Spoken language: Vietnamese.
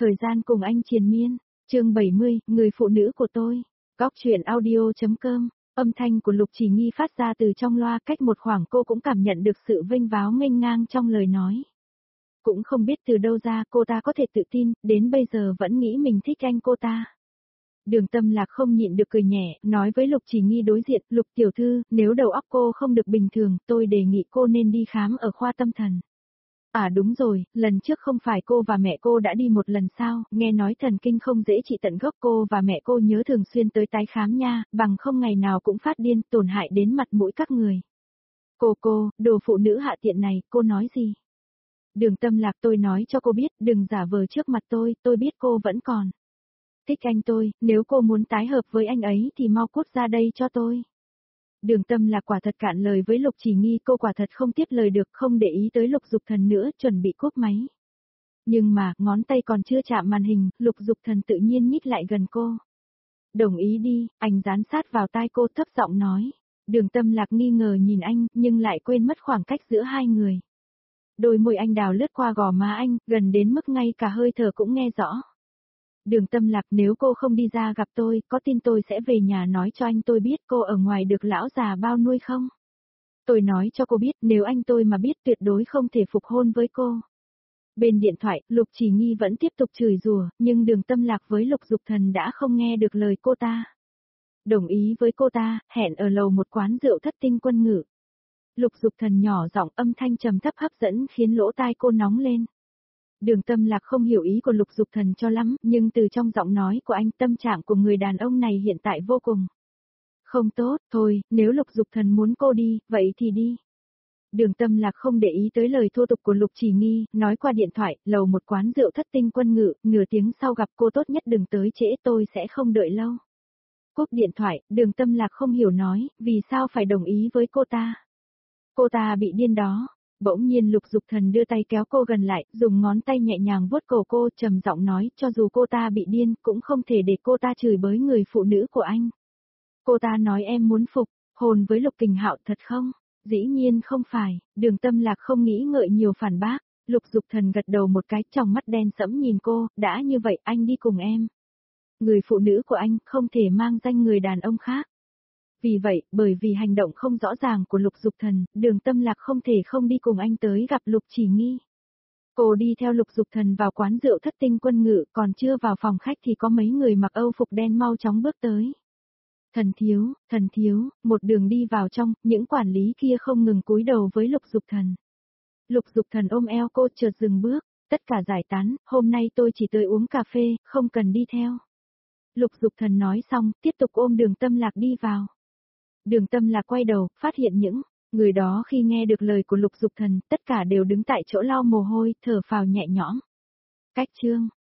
Thời gian cùng anh triền miên, chương 70, người phụ nữ của tôi. Góc truyện audio.com, âm thanh của Lục Chỉ Nghi phát ra từ trong loa, cách một khoảng cô cũng cảm nhận được sự vênh váo nghênh ngang trong lời nói. Cũng không biết từ đâu ra cô ta có thể tự tin, đến bây giờ vẫn nghĩ mình thích anh cô ta. Đường Tâm Lạc không nhịn được cười nhẹ, nói với Lục Chỉ Nghi đối diện, Lục tiểu thư, nếu đầu óc cô không được bình thường, tôi đề nghị cô nên đi khám ở khoa tâm thần. À đúng rồi, lần trước không phải cô và mẹ cô đã đi một lần sao, nghe nói thần kinh không dễ trị tận gốc, cô và mẹ cô nhớ thường xuyên tới tái khám nha, bằng không ngày nào cũng phát điên, tổn hại đến mặt mũi các người. Cô, đồ phụ nữ hạ tiện này, cô nói gì? Đường Tâm Lạc, tôi nói cho cô biết, đừng giả vờ trước mặt tôi biết cô vẫn còn thích anh tôi, nếu cô muốn tái hợp với anh ấy thì mau cút ra đây cho tôi. Đường Tâm Lạc quả thật cạn lời với Lục Chỉ Nghi, cô quả thật không tiếp lời được, không để ý tới Lục Dục Thần nữa, chuẩn bị cúp máy. Nhưng mà, ngón tay còn chưa chạm màn hình, Lục Dục Thần tự nhiên nhích lại gần cô. Đồng ý đi, anh dán sát vào tai cô thấp giọng nói. Đường Tâm Lạc nghi ngờ nhìn anh, nhưng lại quên mất khoảng cách giữa hai người. Đôi môi anh đào lướt qua gò má anh, gần đến mức ngay cả hơi thở cũng nghe rõ. Đường Tâm Lạc, nếu cô không đi ra gặp tôi, có tin tôi sẽ về nhà nói cho anh tôi biết cô ở ngoài được lão già bao nuôi không? Tôi nói cho cô biết, nếu anh tôi mà biết tuyệt đối không thể phục hôn với cô. Bên điện thoại, Lục Chỉ Nghi vẫn tiếp tục chửi rủa, nhưng Đường Tâm Lạc với Lục Dục Thần đã không nghe được lời cô ta. Đồng ý với cô ta, hẹn ở lầu một quán rượu Thất Tinh Quân Ngự. Lục Dục Thần nhỏ giọng, âm thanh trầm thấp hấp dẫn khiến lỗ tai cô nóng lên. Đường Tâm Lạc không hiểu ý của Lục Dục Thần cho lắm, nhưng từ trong giọng nói của anh, tâm trạng của người đàn ông này hiện tại vô cùng không tốt. Thôi, nếu Lục Dục Thần muốn cô đi, vậy thì đi. Đường Tâm Lạc không để ý tới lời thô tục của Lục Chỉ Nghi, nói qua điện thoại, lầu một quán rượu Thất Tinh Quân Ngự, nửa tiếng sau gặp cô, tốt nhất đừng tới trễ, tôi sẽ không đợi lâu. Cúp điện thoại, Đường Tâm Lạc không hiểu nói, vì sao phải đồng ý với cô ta? Cô ta bị điên đó. Bỗng nhiên Lục Dục Thần đưa tay kéo cô gần lại, dùng ngón tay nhẹ nhàng vuốt cổ cô, trầm giọng nói, cho dù cô ta bị điên, cũng không thể để cô ta chửi bới người phụ nữ của anh. Cô ta nói em muốn phục hồn với Lục Kình Hạo thật không? Dĩ nhiên không phải. Đường Tâm Lạc không nghĩ ngợi nhiều phản bác. Lục Dục Thần gật đầu một cái, trong mắt đen sẫm nhìn cô, đã như vậy anh đi cùng em. Người phụ nữ của anh không thể mang danh người đàn ông khác. Vì vậy, bởi vì hành động không rõ ràng của Lục Dục Thần, Đường Tâm Lạc không thể không đi cùng anh tới gặp Lục Chỉ Nghi. Cô đi theo Lục Dục Thần vào quán rượu Thất Tinh Quân Ngự, còn chưa vào phòng khách thì có mấy người mặc Âu phục đen mau chóng bước tới. Thần thiếu, một đường đi vào trong, những quản lý kia không ngừng cúi đầu với Lục Dục Thần. Lục Dục Thần ôm eo cô, chợt dừng bước, tất cả giải tán, hôm nay tôi chỉ tới uống cà phê, không cần đi theo. Lục Dục Thần nói xong, tiếp tục ôm Đường Tâm Lạc đi vào. Đường Tâm Lạc quay đầu, phát hiện những người đó khi nghe được lời của Lục Dục Thần, tất cả đều đứng tại chỗ lau mồ hôi, thở phào nhẹ nhõm. Cách chương